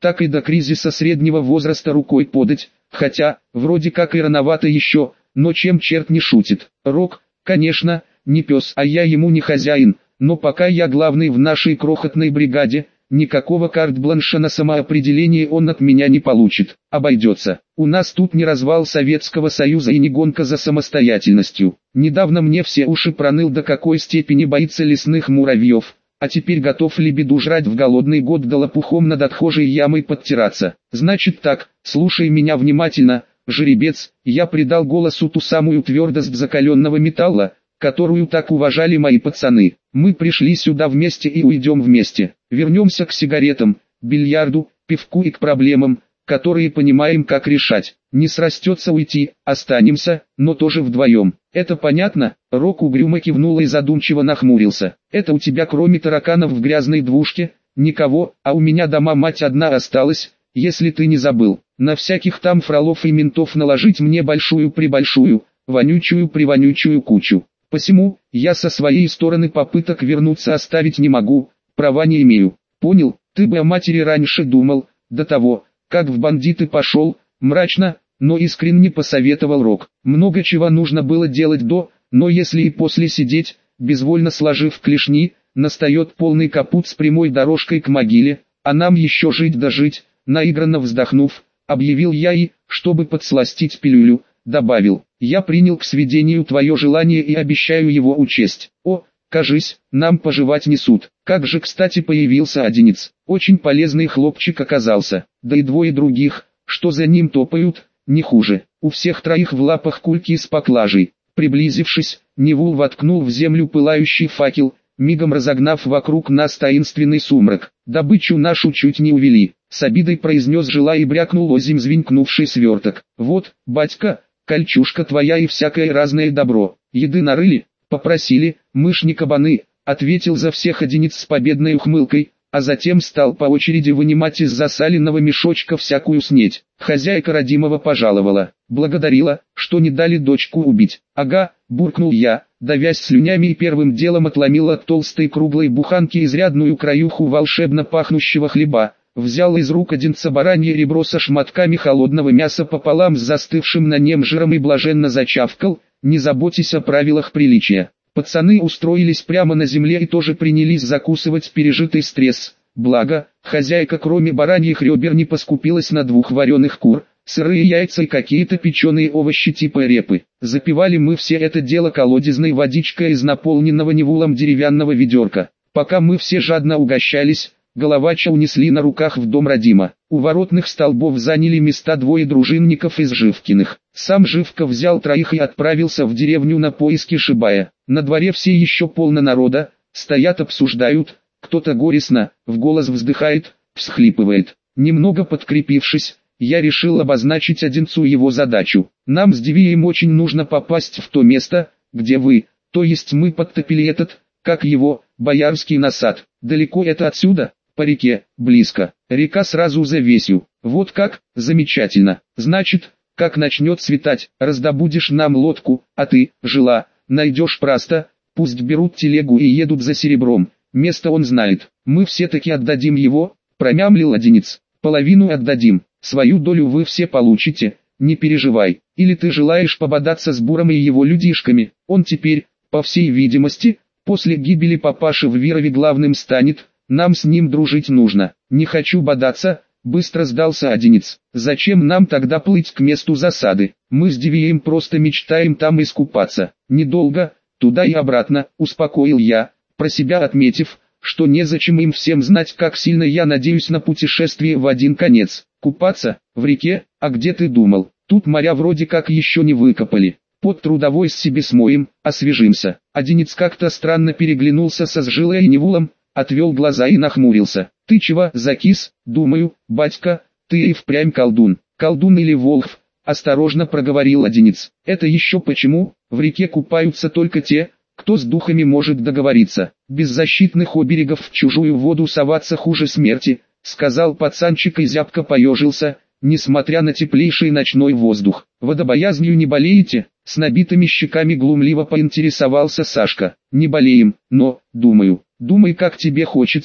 так и до кризиса среднего возраста рукой подать, хотя, вроде как и рановато еще, но чем черт не шутит. Рок, конечно, не пес, а я ему не хозяин, но пока я главный в нашей крохотной бригаде, никакого карт-бланша на самоопределение он от меня не получит. Обойдется. У нас тут не развал Советского Союза и не гонка за самостоятельностью. Недавно мне все уши проныл, до какой степени боится лесных муравьев, а теперь готов лебеду жрать в голодный год, да лопухом над отхожей ямой подтираться. Значит так, слушай меня внимательно, жеребец. Я придал голосу ту самую твердость закаленного металла, которую так уважали мои пацаны. Мы пришли сюда вместе и уйдем вместе. Вернемся к сигаретам, бильярду, пивку и к проблемам, которые понимаем, как решать. Не срастется уйти, останемся, но тоже вдвоем. Это понятно? Рок угрюмо кивнул и задумчиво нахмурился. Это у тебя кроме тараканов в грязной двушке никого, а у меня дома мать одна осталась, если ты не забыл. На всяких там фролов и ментов наложить мне большую-пребольшую, вонючую-привонючую кучу. Посему, я со своей стороны попыток вернуться оставить не могу, права не имею. Понял, ты бы о матери раньше думал, до того, как в бандиты пошел, мрачно, но искренне посоветовал Рок. Много чего нужно было делать до, но если и после сидеть, безвольно сложив клешни, настает полный капут с прямой дорожкой к могиле, а нам еще жить да жить, наигранно вздохнув, объявил я и, чтобы подсластить пилюлю, добавил: я принял к сведению твое желание и обещаю его учесть. О, кажись, нам пожевать несут. Как же кстати появился одинец. Очень полезный хлопчик оказался, да и двое других, что за ним топают, не хуже. У всех троих в лапах кульки с поклажей. Приблизившись, Невул воткнул в землю пылающий факел, мигом разогнав вокруг нас таинственный сумрак. Добычу нашу чуть не увели. С обидой произнес жила и брякнул озимь звенькнувший сверток. Вот, батька, кольчушка твоя и всякое разное добро. Еды нарыли, попросили, мышь не кабаны, ответил за всех одинец с победной ухмылкой, а затем стал по очереди вынимать из засаленного мешочка всякую снедь. Хозяйка родимого пожаловала, благодарила, что не дали дочку убить. Ага, буркнул я, давясь слюнями, и первым делом отломил от толстой круглой буханки изрядную краюху волшебно пахнущего хлеба. Взял из рук одинца баранье ребро со шматками холодного мяса пополам с застывшим на нем жиром и блаженно зачавкал: не заботьтесь о правилах приличия. Пацаны устроились прямо на земле и тоже принялись закусывать пережитый стресс. Благо, хозяйка кроме бараньих ребер не поскупилась на двух вареных кур, сырые яйца и какие-то печеные овощи типа репы. Запивали мы все это дело колодезной водичкой из наполненного Невулом деревянного ведерка. Пока мы все жадно угощались, Головача унесли на руках в дом родима. У воротных столбов заняли места двое дружинников из Живкиных. Сам Живка взял троих и отправился в деревню на поиски Шибая. На дворе все еще полно народа, стоят обсуждают, кто-то горестно, в голос вздыхает, всхлипывает. Немного подкрепившись, я решил обозначить одинцу его задачу. Нам с Девием очень нужно попасть в то место, где вы, то есть мы подтопили этот, как его, Боярский насад. Далеко это отсюда? По реке, близко. Река сразу за весью. Вот как? Замечательно. Значит, как начнет светать, раздобудешь нам лодку, а ты, жила, найдешь просто, пусть берут телегу и едут за серебром. Место он знает. Мы все-таки отдадим его, промямлил одинец. Половину отдадим, свою долю вы все получите, не переживай. Или ты желаешь пободаться с Буром и его людишками? Он теперь, по всей видимости, после гибели папаши в Вирове главным станет. Нам с ним дружить нужно. Не хочу бодаться, быстро сдался одинец. Зачем нам тогда плыть к месту засады? Мы с Девием просто мечтаем там искупаться. Недолго, туда и обратно, успокоил я, про себя отметив, что незачем им всем знать, как сильно я надеюсь на путешествие в один конец. Купаться? В реке? А где ты думал? Тут моря вроде как еще не выкопали. Под трудовой с себе смоем, освежимся. Одинец как-то странно переглянулся со Сжилой и Невулом, отвел глаза и нахмурился. Ты чего закис? Думаю, батька, ты и впрямь колдун. Колдун или волхв? Осторожно проговорил одинец. Это еще почему? В реке купаются только те, кто с духами может договориться. Без защитных оберегов в чужую воду соваться хуже смерти, сказал пацанчик и зябко поежился, несмотря на теплейший ночной воздух. Водобоязнью не болеете? С набитыми щеками глумливо поинтересовался Сашка. Не болеем, но, думаю, думай как тебе хочется,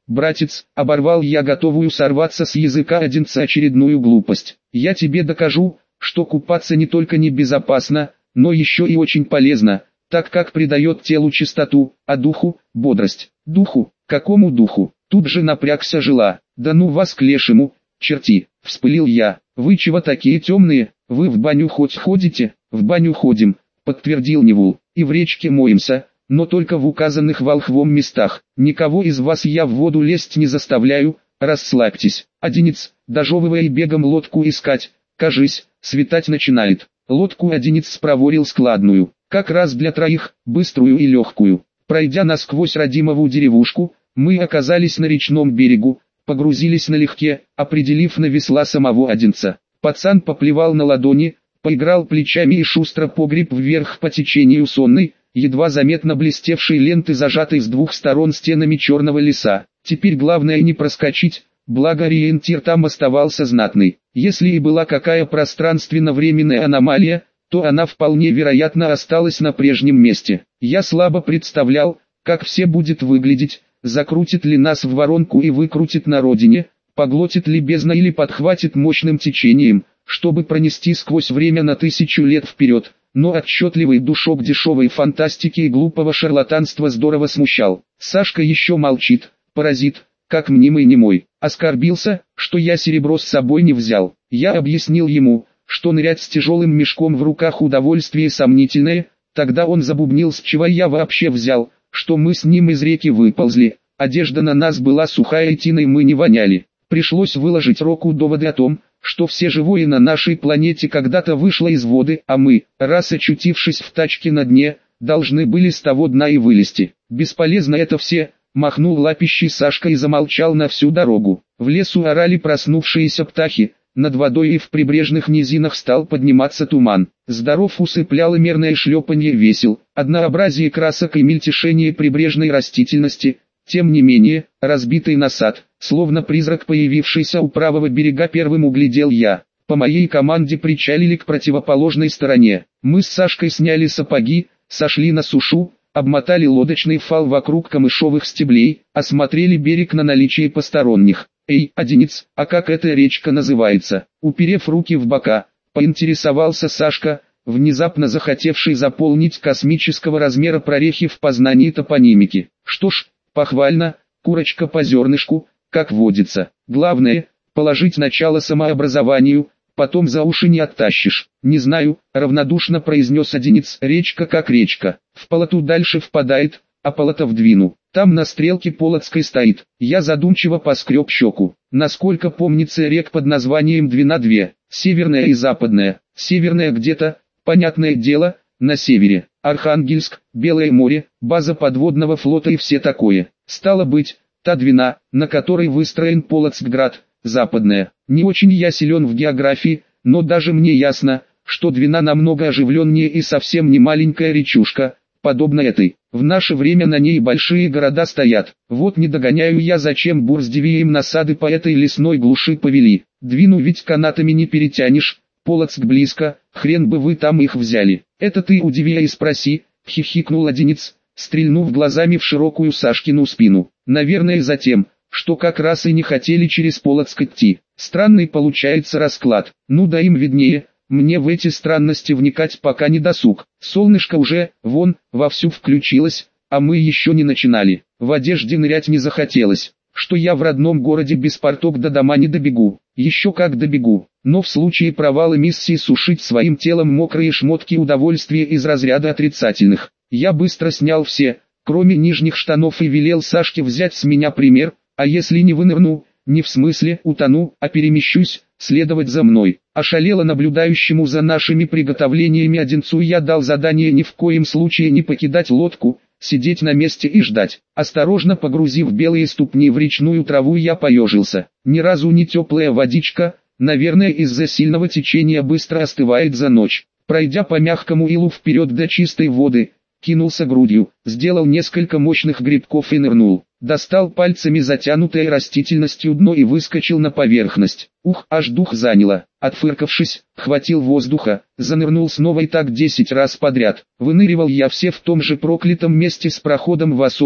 братец, оборвал я готовую сорваться с языка Одинца очередную глупость. Я тебе докажу, что купаться не только небезопасно, но еще и очень полезно, так как придает телу чистоту, а духу – бодрость. Духу? Какому духу? Тут же напрягся жила. Да ну вас к лешему, черти, вспылил я. Вы чего такие темные? Вы в баню хоть ходите? В баню ходим, подтвердил Невул. И в речке моемся, но только в указанных волхвом местах. Никого из вас я в воду лезть не заставляю, расслабьтесь. Одинец, дожевывая бегом лодку искать, кажись, светать начинает. Лодку Одинец спроворил складную, как раз для троих, быструю и легкую. Пройдя насквозь родимову деревушку, мы оказались на речном берегу, погрузились налегке, определив на весла самого Одинца. Пацан поплевал на ладони, поиграл плечами и шустро погреб вверх по течению сонной, едва заметно блестевшей ленты, зажатой с двух сторон стенами черного леса. Теперь главное не проскочить, благо ориентир там оставался знатный. Если и была какая пространственно-временная аномалия, то она вполне вероятно осталась на прежнем месте. Я слабо представлял, как все будет выглядеть, закрутит ли нас в воронку и выкрутит на родине, поглотит ли бездна или подхватит мощным течением, чтобы пронести сквозь время на тысячу лет вперед. Но отчетливый душок дешевой фантастики и глупого шарлатанства здорово смущал. Сашка еще молчит, паразит, как мнимый немой. Оскорбился, что я серебро с собой не взял. Я объяснил ему, что нырять с тяжелым мешком в руках удовольствие сомнительное. Тогда он забубнил, с чего я вообще взял, что мы с ним из реки выползли, одежда на нас была сухая и тиной мы не воняли. Пришлось выложить Року доводы о том, что все живое на нашей планете когда-то вышло из воды, а мы, раз очутившись в тачке на дне, должны были с того дна и вылезти. Бесполезно это все, махнул лапищей Сашка и замолчал на всю дорогу. В лесу орали проснувшиеся птахи, над водой и в прибрежных низинах стал подниматься туман. Здоров усыпляло мерное шлепанье весел, однообразие красок и мельтешение прибрежной растительности. Тем не менее, разбитый насад, словно призрак, появившийся у правого берега, первым углядел я. По моей команде причалили к противоположной стороне. Мы с Сашкой сняли сапоги, сошли на сушу, обмотали лодочный фал вокруг камышовых стеблей, осмотрели берег на наличие посторонних. «Эй, Одинец, а как эта речка называется?» Уперев руки в бока, поинтересовался Сашка, внезапно захотевший заполнить космического размера прорехи в познании топонимики. «Что ж, похвально, курочка по зернышку, как водится. Главное, положить начало самообразованию, потом за уши не оттащишь». «Не знаю», — равнодушно произнес Одинец. «Речка как речка, в Полоту дальше впадает, а Полота в Двину. Там на стрелке Полоцкой стоит». Я задумчиво поскреб щеку. Насколько помнится, рек под названием Двина две, северная и западная. Северная где-то, понятное дело, на севере. Архангельск, Белое море, база подводного флота и все такое. Стало быть, та Двина, на которой выстроен Полоцкград, западная. Не очень я силен в географии, но даже мне ясно, что Двина намного оживленнее и совсем не маленькая речушка, подобно этой. В наше время на ней большие города стоят. Вот не догоняю я, зачем бурздевием насады по этой лесной глуши повели. Двину ведь канатами не перетянешь, Полоцк близко, хрен бы вы там их взяли. Это ты у Дивея и спроси, хихикнул Одинец, стрельнув глазами в широкую Сашкину спину. Наверное за тем, что как раз и не хотели через Полоцк идти. Странный получается расклад. Ну да им виднее. Мне в эти странности вникать пока не досуг. Солнышко уже, вон, вовсю включилось, а мы еще не начинали. В одежде нырять не захотелось, что я в родном городе без порток до дома не добегу. Еще как добегу, но в случае провала миссии сушить своим телом мокрые шмотки удовольствие из разряда отрицательных. Я быстро снял все, кроме нижних штанов, и велел Сашке взять с меня пример, а если не вынырну, не в смысле утону, а перемещусь, следовать за мной. Ошалело наблюдающему за нашими приготовлениями Одинцу я дал задание ни в коем случае не покидать лодку, сидеть на месте и ждать. Осторожно погрузив белые ступни в речную траву, я поежился. Ни разу не теплая водичка, наверное из-за сильного течения быстро остывает за ночь. Пройдя по мягкому илу вперед до чистой воды, кинулся грудью, сделал несколько мощных грибков и нырнул. Достал пальцами затянутое растительностью дно и выскочил на поверхность. Ух, аж дух заняло. Отфыркавшись, хватил воздуха, занырнул снова и так десять раз подряд. Выныривал я все в том же проклятом месте с проходом в осоке,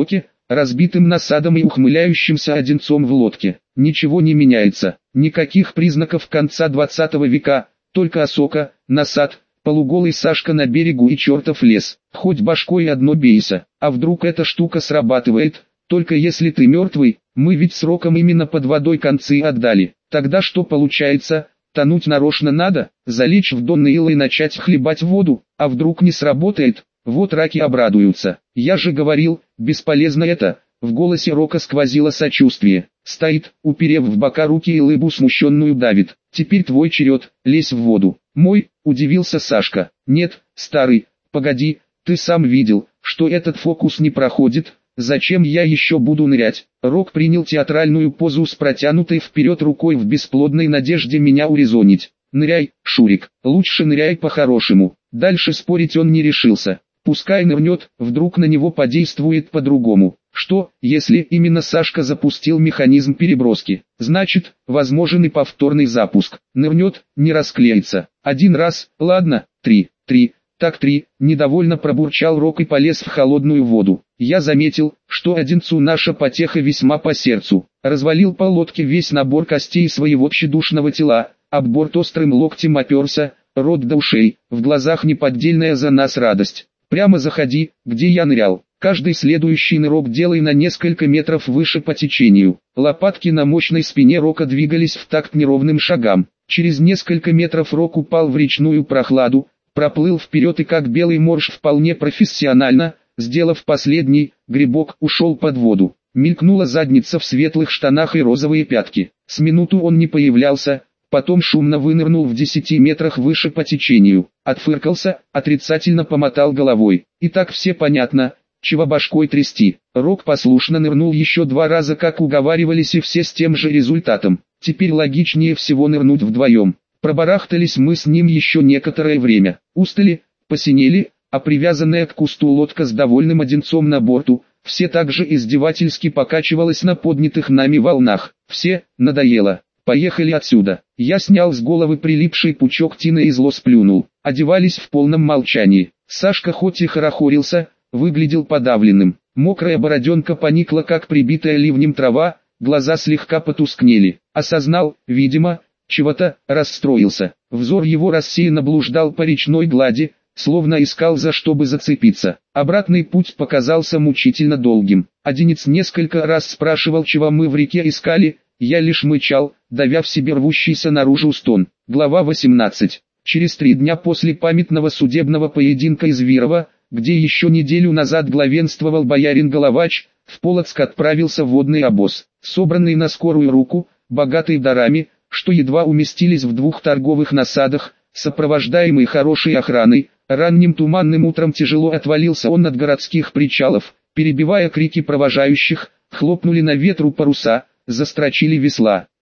разбитым насадом и ухмыляющимся одинцом в лодке. Ничего не меняется, никаких признаков конца двадцатого века, только осока, насад, полуголый Сашка на берегу и чертов лес. Хоть башкой одно бейся, а вдруг эта штука срабатывает, только если ты мертвый, мы ведь сроком именно под водой концы отдали. Тогда что получается? Тонуть нарочно надо, залечь в донный ил и начать хлебать воду, а вдруг не сработает, вот раки обрадуются. Я же говорил, бесполезно это, в голосе Рока сквозило сочувствие. Стоит, уперев в бока руки и лыбу смущенную давит. Теперь твой черед, лезь в воду. Мой, удивился Сашка. Нет, старый, погоди, ты сам видел, что этот фокус не проходит. Зачем я еще буду нырять? Рок принял театральную позу с протянутой вперед рукой в бесплодной надежде меня урезонить. Ныряй, Шурик, лучше ныряй по-хорошему. Дальше спорить он не решился. Пускай нырнет, вдруг на него подействует по-другому. Что, если именно Сашка запустил механизм переброски? Значит, возможен и повторный запуск. Нырнет, не расклеится. Один раз, ладно, три, три. Так три, недовольно пробурчал Рок и полез в холодную воду. Я заметил, что одинцу наша потеха весьма по сердцу. Развалил по лодке весь набор костей своего тщедушного тела, об борт острым локтем оперся, рот до ушей, в глазах неподдельная за нас радость. Прямо заходи, где я нырял. Каждый следующий нырок делай на несколько метров выше по течению. Лопатки на мощной спине Рока двигались в такт неровным шагам. Через несколько метров Рок упал в речную прохладу, проплыл вперед и как белый морж вполне профессионально, сделав последний грибок, ушел под воду. Мелькнула задница в светлых штанах и розовые пятки. С минуту он не появлялся, потом шумно вынырнул в десяти метрах выше по течению. Отфыркался, отрицательно помотал головой. И так все понятно, чего башкой трясти. Рок послушно нырнул еще два раза, как уговаривались, и все с тем же результатом. Теперь логичнее всего нырнуть вдвоем. Пробарахтались мы с ним еще некоторое время. Устали, посинели, а привязанная к кусту лодка с довольным одинцом на борту, все так же издевательски покачивалась на поднятых нами волнах. Все, надоело. Поехали отсюда. Я снял с головы прилипший пучок тины и зло сплюнул. Одевались в полном молчании. Сашка хоть и хорохорился, выглядел подавленным. Мокрая бороденка поникла, как прибитая ливнем трава, глаза слегка потускнели. Осознал, видимо, чего-то, расстроился. Взор его рассеянно блуждал по речной глади, словно искал за что бы зацепиться. Обратный путь показался мучительно долгим. Одинец несколько раз спрашивал, чего мы в реке искали, я лишь мычал, давя в себе рвущийся наружу стон. Глава восемнадцать. Через три дня после памятного судебного поединка из Вирова, где еще неделю назад главенствовал боярин Головач, в Полоцк отправился водный обоз, собранный на скорую руку, богатый дарами, что едва уместились в двух торговых насадах, сопровождаемый хорошей охраной. Ранним туманным утром тяжело отвалился он от городских причалов, перебивая крики провожающих, хлопнули на ветру паруса, застрочили весла.